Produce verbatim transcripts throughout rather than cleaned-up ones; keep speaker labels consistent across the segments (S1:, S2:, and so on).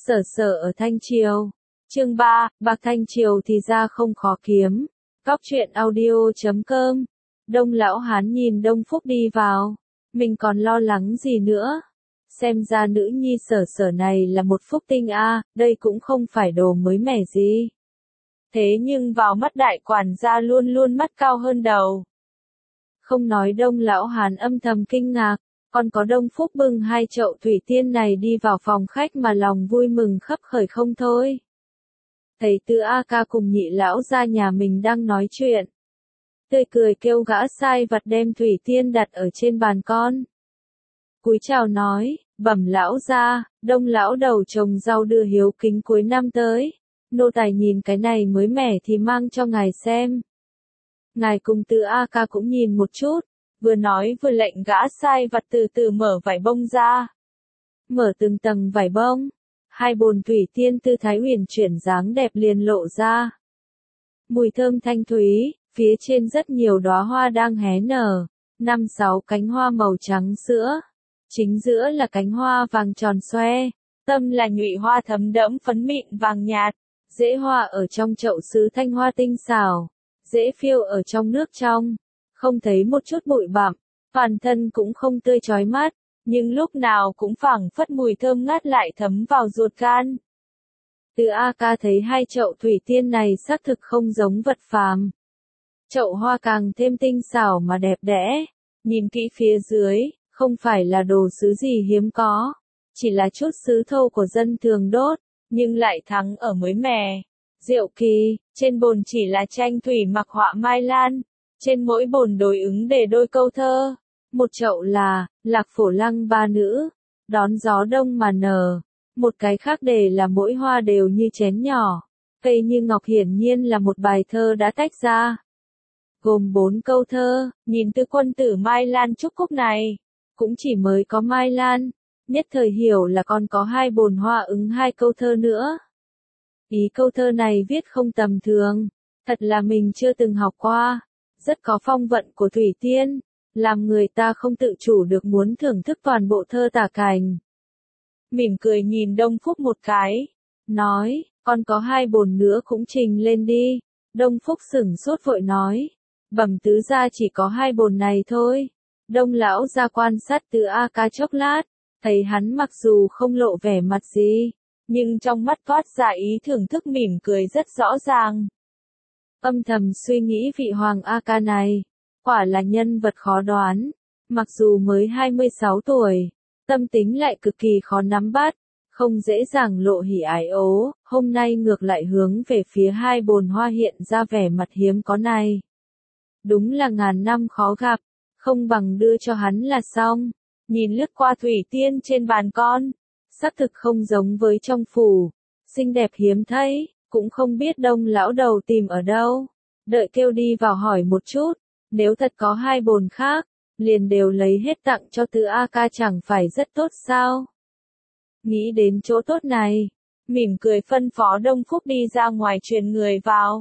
S1: Sở Sở ở Thanh Triều. Chương ba, bạc Thanh Triều thì ra không khó kiếm. Góc truyện audio chấm com. Đông lão hán nhìn Đông Phúc đi vào. Mình còn lo lắng gì nữa? Xem ra nữ nhi Sở Sở này là một phúc tinh a, đây cũng không phải đồ mới mẻ gì. Thế nhưng vào mắt đại quản gia luôn luôn mắt cao hơn đầu. Không nói Đông lão hán âm thầm kinh ngạc, còn có Đông Phúc bưng hai chậu thủy tiên này đi vào phòng khách mà lòng vui mừng khấp khởi không thôi. Thấy Từ A Ca cùng nhị lão ra nhà mình đang nói chuyện. Tươi cười kêu gã sai vặt đem thủy tiên đặt ở trên bàn con. Cúi chào nói, bẩm lão ra, Đông lão đầu trồng rau đưa hiếu kính cuối năm tới. Nô tài nhìn cái này mới mẻ thì mang cho ngài xem. Ngài cùng Từ A Ca cũng nhìn một chút, vừa nói vừa lệnh gã sai vặt từ từ mở vải bông ra. Mở từng tầng vải bông, hai bồn thủy tiên tư thái huyền chuyển dáng đẹp liền lộ ra. Mùi thơm thanh thúy, phía trên rất nhiều đóa hoa đang hé nở, năm sáu cánh hoa màu trắng sữa. Chính giữa là cánh hoa vàng tròn xoe, tâm là nhụy hoa thấm đẫm phấn mịn vàng nhạt, rễ hoa ở trong chậu sứ thanh hoa tinh xảo, rễ phiêu ở trong nước trong, không thấy một chút bụi bặm, toàn thân cũng không tươi chói mắt, nhưng lúc nào cũng phảng phất mùi thơm ngát lại thấm vào ruột gan. Từ A Ca thấy hai chậu thủy tiên này xác thực không giống vật phàm. Chậu hoa càng thêm tinh xảo mà đẹp đẽ, nhìn kỹ phía dưới, không phải là đồ sứ gì hiếm có, chỉ là chút sứ thô của dân thường đốt, nhưng lại thắng ở mới mẻ. Diệu kỳ, trên bồn chỉ là tranh thủy mặc họa mai lan, trên mỗi bồn đối ứng để đôi câu thơ. Một chậu là, lạc phổ lăng ba nữ, đón gió đông mà nở. Một cái khác đề là mỗi hoa đều như chén nhỏ, cây như ngọc hiển nhiên là một bài thơ đã tách ra. Gồm bốn câu thơ, nhìn từ quân tử Mai Lan Trúc Cúc này, cũng chỉ mới có Mai Lan, nhất thời hiểu là còn có hai bồn hoa ứng hai câu thơ nữa. Ý câu thơ này viết không tầm thường, thật là mình chưa từng học qua, rất có phong vận của thủy tiên, làm người ta không tự chủ được muốn thưởng thức toàn bộ thơ tả cảnh. Mỉm cười nhìn Đông Phúc một cái, nói, còn có hai bồn nữa cũng trình lên đi. Đông Phúc sửng sốt vội nói, bẩm tứ gia chỉ có hai bồn này thôi. Đông lão ra quan sát Từ A Ca chốc lát, thấy hắn mặc dù không lộ vẻ mặt gì, nhưng trong mắt toát ra ý thưởng thức mỉm cười rất rõ ràng. Âm thầm suy nghĩ vị Hoàng A Ca này, quả là nhân vật khó đoán, mặc dù mới hai mươi sáu tuổi, tâm tính lại cực kỳ khó nắm bắt, không dễ dàng lộ hỉ ái ố, hôm nay ngược lại hướng về phía hai bồn hoa hiện ra vẻ mặt hiếm có này. Đúng là ngàn năm khó gặp, không bằng đưa cho hắn là xong. Nhìn lướt qua thủy tiên trên bàn con, xác thực không giống với trong phủ, xinh đẹp hiếm thấy, cũng không biết Đông lão đầu tìm ở đâu. Đợi kêu đi vào hỏi một chút, nếu thật có hai bồn khác, liền đều lấy hết tặng cho Từ A Ca chẳng phải rất tốt sao? Nghĩ đến chỗ tốt này, mỉm cười phân phó Đông Phúc đi ra ngoài truyền người vào.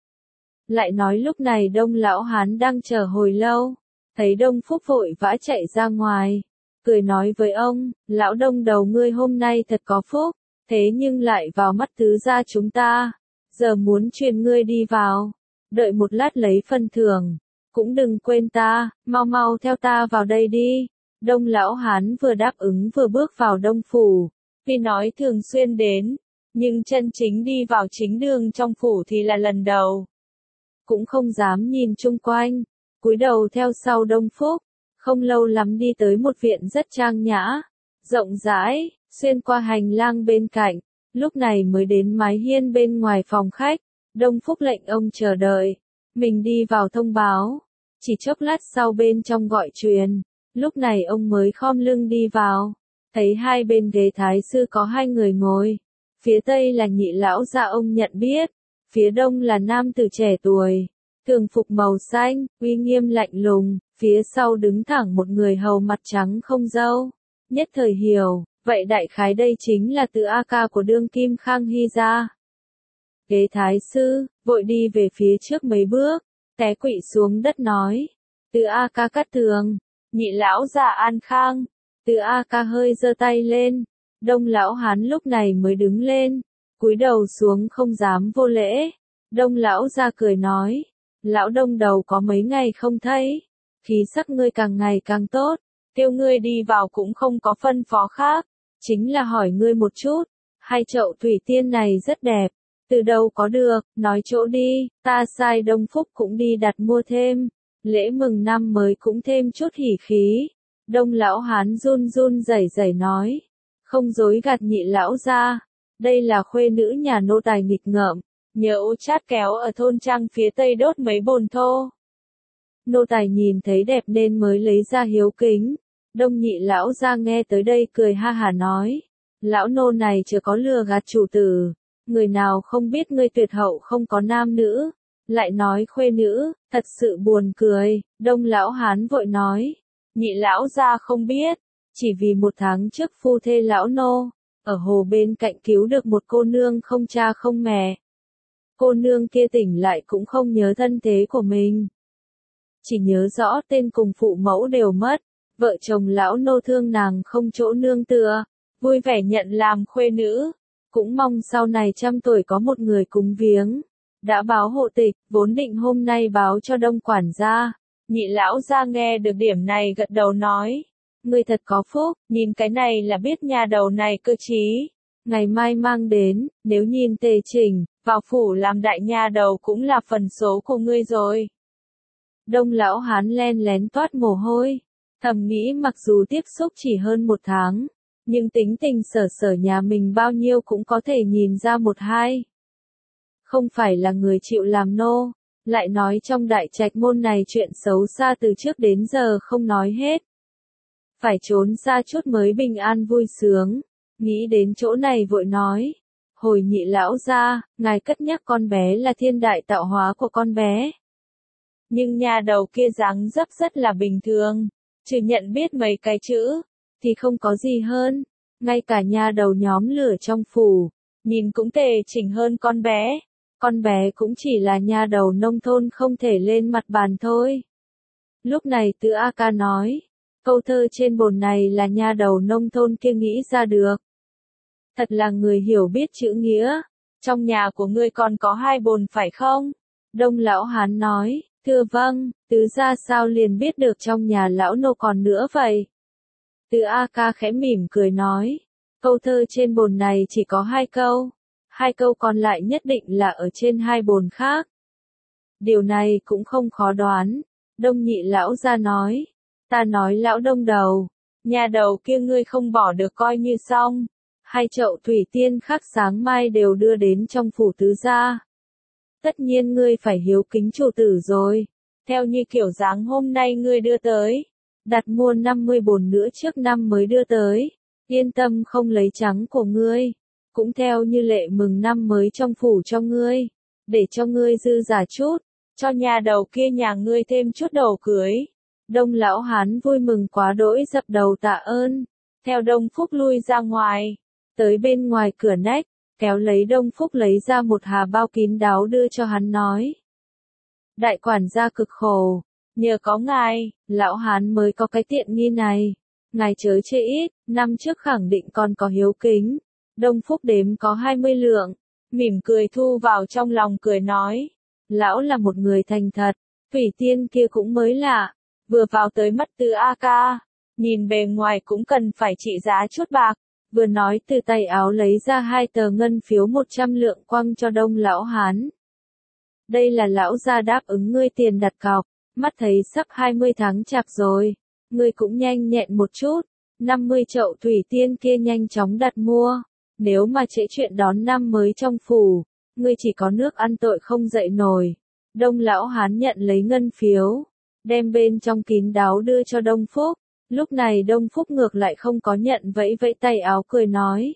S1: Lại nói lúc này Đông lão hán đang chờ hồi lâu, thấy Đông Phúc vội vã chạy ra ngoài, cười nói với ông, lão Đông đầu ngươi hôm nay thật có phúc, thế nhưng lại vào mắt tứ gia chúng ta, giờ muốn truyền ngươi đi vào, đợi một lát lấy phân thưởng, cũng đừng quên ta, mau mau theo ta vào đây đi. Đông lão hán vừa đáp ứng vừa bước vào Đông phủ, tuy nói thường xuyên đến, nhưng chân chính đi vào chính đường trong phủ thì là lần đầu. Cũng không dám nhìn chung quanh, cúi đầu theo sau Đông Phúc, không lâu lắm đi tới một viện rất trang nhã, rộng rãi, xuyên qua hành lang bên cạnh, lúc này mới đến mái hiên bên ngoài phòng khách. Đông Phúc lệnh ông chờ đợi, mình đi vào thông báo, chỉ chốc lát sau bên trong gọi truyền, lúc này ông mới khom lưng đi vào, thấy hai bên ghế thái sư có hai người ngồi, phía tây là nhị lão gia ông nhận biết, phía đông là nam tử trẻ tuổi, thường phục màu xanh, uy nghiêm lạnh lùng, phía sau đứng thẳng một người hầu mặt trắng không râu, nhất thời hiểu, vậy đại khái đây chính là Từ A Ca của đương kim Khang Hy gia. Ghế thái sư, vội đi về phía trước mấy bước, té quỵ xuống đất nói, Từ A Ca cắt tường, nhị lão già an khang. Từ A Ca hơi giơ tay lên, Đông lão hán lúc này mới đứng lên, cúi đầu xuống không dám vô lễ. Đông lão ra cười nói, lão Đông đầu có mấy ngày không thấy, khí sắc ngươi càng ngày càng tốt, kêu ngươi đi vào cũng không có phân phó khác, chính là hỏi ngươi một chút, hai chậu thủy tiên này rất đẹp, từ đâu có được, nói chỗ đi, ta sai Đông Phúc cũng đi đặt mua thêm, lễ mừng năm mới cũng thêm chút hỉ khí. Đông lão hán run run rẩy rẩy nói, không dối gạt nhị lão ra, đây là khuê nữ nhà nô tài nghịch ngợm, nhớ ô chát kéo ở thôn trang phía tây đốt mấy bồn thô. Nô tài nhìn thấy đẹp nên mới lấy ra hiếu kính. Đông nhị lão ra nghe tới đây cười ha hà nói, lão nô này chưa có lừa gạt chủ tử, người nào không biết ngươi tuyệt hậu không có nam nữ, lại nói khuê nữ, thật sự buồn cười. Đông lão hán vội nói, nhị lão ra không biết, chỉ vì một tháng trước phu thê lão nô, ở hồ bên cạnh cứu được một cô nương không cha không mẹ. Cô nương kia tỉnh lại cũng không nhớ thân thế của mình, chỉ nhớ rõ tên cùng phụ mẫu đều mất. Vợ chồng lão nô thương nàng không chỗ nương tựa, vui vẻ nhận làm khuê nữ, cũng mong sau này trăm tuổi có một người cúng viếng. Đã báo hộ tịch, vốn định hôm nay báo cho Đông quản gia. Nhị lão ra nghe được điểm này gật đầu nói, ngươi thật có phúc, nhìn cái này là biết nhà đầu này cơ trí. Ngày mai mang đến, nếu nhìn tề chỉnh, vào phủ làm đại nha đầu cũng là phần số của ngươi rồi. Đông lão hán len lén toát mồ hôi. Thầm nghĩ mặc dù tiếp xúc chỉ hơn một tháng, nhưng tính tình sở sở nhà mình bao nhiêu cũng có thể nhìn ra một hai. Không phải là người chịu làm nô, lại nói trong đại trạch môn này chuyện xấu xa từ trước đến giờ không nói hết. Phải trốn xa chút mới bình an vui sướng, nghĩ đến chỗ này vội nói. Hồi nhị lão ra, ngài cất nhắc con bé là thiên đại tạo hóa của con bé. Nhưng nhà đầu kia dáng dấp rất là bình thường. Trừ nhận biết mấy cái chữ, thì không có gì hơn, ngay cả nhà đầu nhóm lửa trong phủ, nhìn cũng tề chỉnh hơn con bé, con bé cũng chỉ là nhà đầu nông thôn không thể lên mặt bàn thôi. Lúc này Từ A Ca nói, câu thơ trên bồn này là nhà đầu nông thôn kia nghĩ ra được. Thật là người hiểu biết chữ nghĩa, trong nhà của ngươi còn có hai bồn phải không? Đông lão hán nói, thưa vâng, tứ ra sao liền biết được trong nhà lão nô còn nữa vậy? Từ A Ca khẽ mỉm cười nói, câu thơ trên bồn này chỉ có hai câu, hai câu còn lại nhất định là ở trên hai bồn khác. Điều này cũng không khó đoán. Đông nhị lão ra nói, ta nói lão Đông đầu, nhà đầu kia ngươi không bỏ được coi như xong, hai chậu thủy tiên khác sáng mai đều đưa đến trong phủ tứ gia. Tất nhiên ngươi phải hiếu kính chủ tử rồi, theo như kiểu dáng hôm nay ngươi đưa tới, đặt mua năm mươi bồn nữa trước năm mới đưa tới, yên tâm không lấy trắng của ngươi, cũng theo như lệ mừng năm mới trong phủ cho ngươi, để cho ngươi dư giả chút, cho nhà đầu kia nhà ngươi thêm chút đầu cưới. Đông lão hán vui mừng quá đỗi dập đầu tạ ơn, theo Đông Phúc lui ra ngoài, tới bên ngoài cửa nách, kéo lấy Đông Phúc lấy ra một hà bao kín đáo đưa cho hắn nói. Đại quản gia cực khổ, nhờ có ngài, lão hán mới có cái tiện nghi này, ngài chớ chê ít, năm trước khẳng định còn có hiếu kính. Đông Phúc đếm có hai mươi lượng, mỉm cười thu vào trong lòng cười nói, lão là một người thành thật, thủy tiên kia cũng mới lạ, vừa vào tới mắt Từ A Ca, nhìn bề ngoài cũng cần phải trị giá chút bạc, vừa nói từ tay áo lấy ra hai tờ ngân phiếu một trăm lượng quăng cho Đông lão hán. Đây là lão gia đáp ứng ngươi tiền đặt cọc, mắt thấy sắp hai mươi tháng chạp rồi, ngươi cũng nhanh nhẹn một chút, năm mươi chậu thủy tiên kia nhanh chóng đặt mua, nếu mà trễ chuyện đón năm mới trong phủ, ngươi chỉ có nước ăn tội không dậy nổi. Đông lão hán nhận lấy ngân phiếu, đem bên trong kín đáo đưa cho Đông Phúc, lúc này Đông Phúc ngược lại không có nhận, vẫy vẫy tay áo cười nói.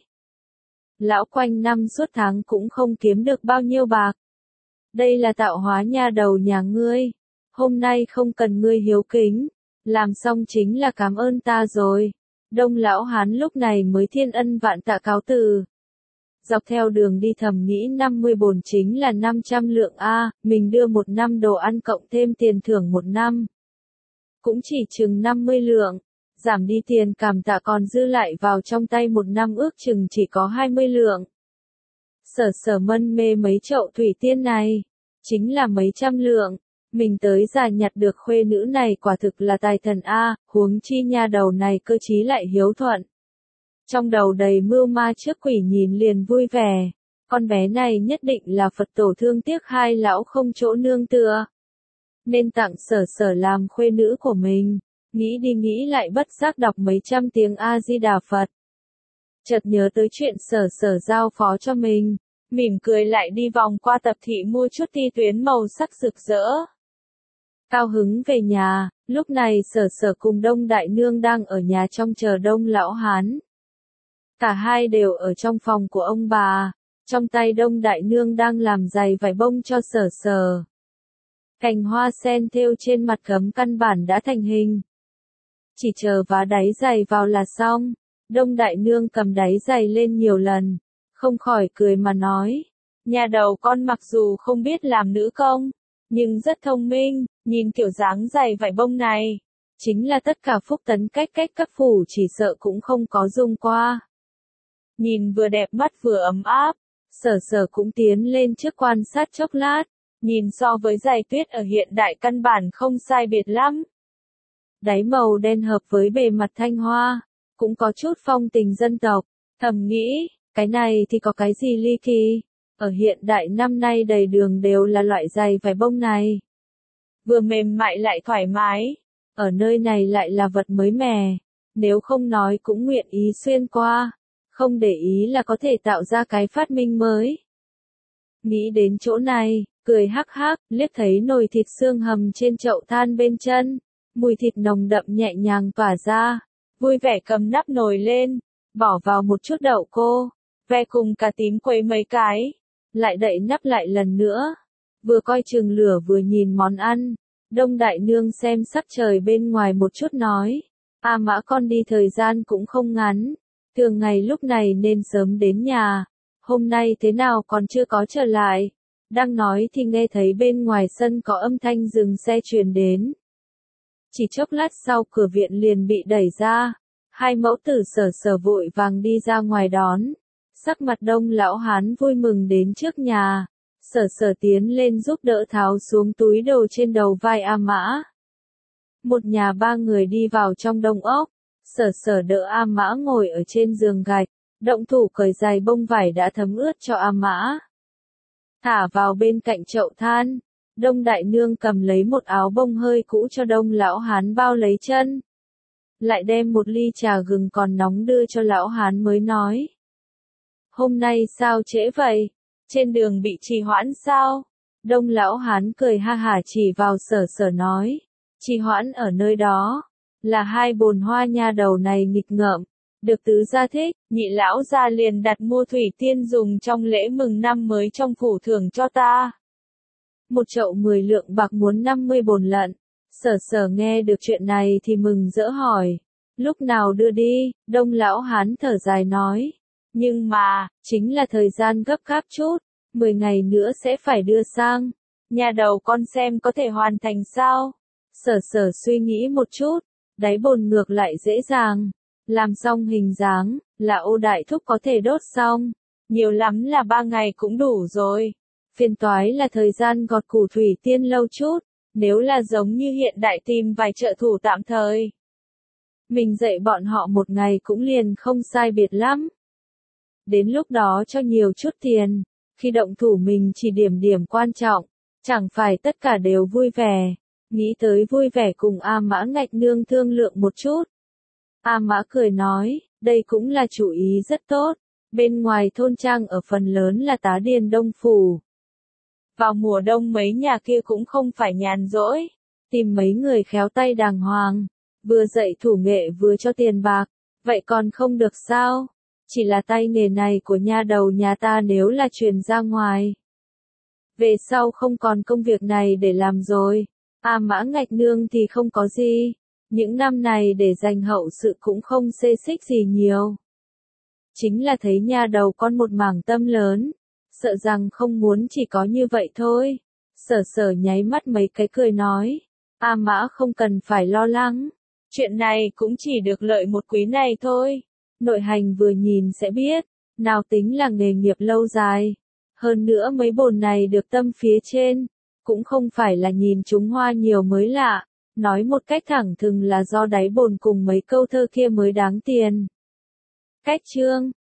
S1: Lão quanh năm suốt tháng cũng không kiếm được bao nhiêu bạc. Đây là tạo hóa nhà đầu nhà ngươi, hôm nay không cần ngươi hiếu kính, làm xong chính là cảm ơn ta rồi. Đông lão hán lúc này mới thiên ân vạn tạ cáo từ. Dọc theo đường đi thầm nghĩ năm mươi bồn chính là năm trăm lượng A, mình đưa một năm đồ ăn cộng thêm tiền thưởng một năm. Cũng chỉ chừng năm mươi lượng, giảm đi tiền cảm tạ còn dư lại vào trong tay một năm ước chừng chỉ có hai mươi lượng. Sở sở mân mê mấy chậu thủy tiên này, chính là mấy trăm lượng, mình tới già nhặt được khuê nữ này quả thực là tài thần A, huống chi nha đầu này cơ trí lại hiếu thuận. Trong đầu đầy mưu ma trước quỷ nhìn liền vui vẻ, con bé này nhất định là Phật tổ thương tiếc hai lão không chỗ nương tựa. Nên tặng sở sở làm khuê nữ của mình, nghĩ đi nghĩ lại bất giác đọc mấy trăm tiếng A-di-đà Phật. Chợt nhớ tới chuyện sở sở giao phó cho mình, mỉm cười lại đi vòng qua tập thị mua chút ti tuyến màu sắc rực rỡ. Cao hứng về nhà, lúc này sở sở cùng Đông Đại Nương đang ở nhà trong chờ Đông Lão Hán. Cả hai đều ở trong phòng của ông bà, trong tay Đông Đại Nương đang làm giày vải bông cho sở sở. Cành hoa sen thêu trên mặt gấm căn bản đã thành hình. Chỉ chờ vá đáy giày vào là xong. Đông Đại Nương cầm đáy giày lên nhiều lần, không khỏi cười mà nói. Nhà đầu con mặc dù không biết làm nữ công, nhưng rất thông minh, nhìn kiểu dáng giày vải bông này. Chính là tất cả phúc tấn cách cách các phủ chỉ sợ cũng không có dùng qua. Nhìn vừa đẹp mắt vừa ấm áp, sở sở cũng tiến lên trước quan sát chốc lát, nhìn so với giày tuyết ở hiện đại căn bản không sai biệt lắm. Đáy màu đen hợp với bề mặt thanh hoa, cũng có chút phong tình dân tộc, thầm nghĩ, cái này thì có cái gì ly kỳ, ở hiện đại năm nay đầy đường đều là loại giày vải bông này. Vừa mềm mại lại thoải mái, ở nơi này lại là vật mới mẻ, nếu không nói cũng nguyện ý xuyên qua, không để ý là có thể tạo ra cái phát minh mới. Nghĩ đến chỗ này, cười hắc hắc, liếc thấy nồi thịt xương hầm trên chậu than bên chân, mùi thịt nồng đậm nhẹ nhàng tỏa ra, vui vẻ cầm nắp nồi lên, bỏ vào một chút đậu cô, ve cùng cà tím quấy mấy cái, lại đậy nắp lại lần nữa, vừa coi chừng lửa vừa nhìn món ăn. Đông Đại Nương xem sắc trời bên ngoài một chút nói, A Mã con đi thời gian cũng không ngắn, thường ngày lúc này nên sớm đến nhà, hôm nay thế nào còn chưa có trở lại. Đang nói thì nghe thấy bên ngoài sân có âm thanh dừng xe truyền đến. Chỉ chốc lát sau cửa viện liền bị đẩy ra, hai mẫu tử sở sở vội vàng đi ra ngoài đón. Sắc mặt Đông Lão Hán vui mừng đến trước nhà, sở sở tiến lên giúp đỡ tháo xuống túi đồ trên đầu vai A Mã. Một nhà ba người đi vào trong đông ốc, sở sở đỡ A Mã ngồi ở trên giường gạch, động thủ cởi giày bông vải đã thấm ướt cho A Mã. Thả vào bên cạnh chậu than, Đông Đại Nương cầm lấy một áo bông hơi cũ cho Đông Lão Hán bao lấy chân. Lại đem một ly trà gừng còn nóng đưa cho Lão Hán mới nói. Hôm nay sao trễ vậy? Trên đường bị trì hoãn sao? Đông Lão Hán cười ha hả chỉ vào sở sở nói. Trì hoãn ở nơi đó, là hai bồn hoa nha đầu này nghịch ngợm. Được tứ gia thích, nhị lão gia liền đặt mua thủy tiên dùng trong lễ mừng năm mới trong phủ thưởng cho ta. Một chậu mười lượng bạc muốn năm mươi bồn lận. Sở sở nghe được chuyện này thì mừng rỡ hỏi. Lúc nào đưa đi, Đông Lão Hán thở dài nói. Nhưng mà, chính là thời gian gấp gáp chút, mười ngày nữa sẽ phải đưa sang. Nhà đầu con xem có thể hoàn thành sao? Sở sở suy nghĩ một chút, đáy bồn ngược lại dễ dàng. Làm xong hình dáng, là ô đại thúc có thể đốt xong. Nhiều lắm là ba ngày cũng đủ rồi. Phiền toái là thời gian gọt củ thủy tiên lâu chút, nếu là giống như hiện đại tìm vài trợ thủ tạm thời. Mình dạy bọn họ một ngày cũng liền không sai biệt lắm. Đến lúc đó cho nhiều chút tiền, khi động thủ mình chỉ điểm điểm quan trọng, chẳng phải tất cả đều vui vẻ. Nghĩ tới vui vẻ cùng A Mã Ngạch Nương thương lượng một chút. A Mã cười nói, đây cũng là chủ ý rất tốt, bên ngoài thôn trang ở phần lớn là tá điền đông phủ. Vào mùa đông mấy nhà kia cũng không phải nhàn rỗi, tìm mấy người khéo tay đàng hoàng, vừa dạy thủ nghệ vừa cho tiền bạc, vậy còn không được sao? Chỉ là tay nghề này của nha đầu nhà ta nếu là truyền ra ngoài. Về sau không còn công việc này để làm rồi, A Mã Ngạch Nương thì không có gì. Những năm này để dành hậu sự cũng không xê xích gì nhiều. Chính là thấy nha đầu con một mảng tâm lớn, sợ rằng không muốn chỉ có như vậy thôi. Sở sở nháy mắt mấy cái cười nói, A Mã không cần phải lo lắng, Chuyện này cũng chỉ được lợi một quý này thôi. Nội hành vừa nhìn sẽ biết, nào tính là nghề nghiệp lâu dài. Hơn nữa mấy bồn này được tâm phía trên, cũng không phải là nhìn chúng hoa nhiều mới lạ, nói một cách thẳng thừng là do đáy bồn cùng mấy câu thơ kia mới đáng tiền. Cách chương